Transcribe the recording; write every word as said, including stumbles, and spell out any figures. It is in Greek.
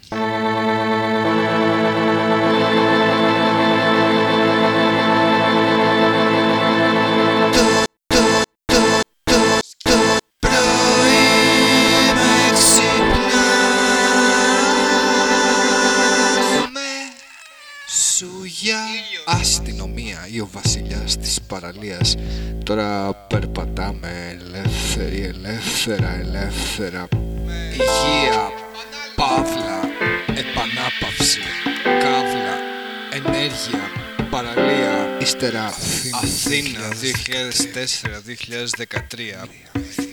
Αστυνομία ή ο βασιλιάς της παραλίας. Τώρα περπατάμε ελεύθεροι, ελεύθερα, ελεύθερα. Υγεία, παύλα, επανάπαυση, καύλα, ενέργεια, παραλία. Ύστερα Αθήνα δύο χιλιάδες τέσσερα με δύο χιλιάδες δεκατρία.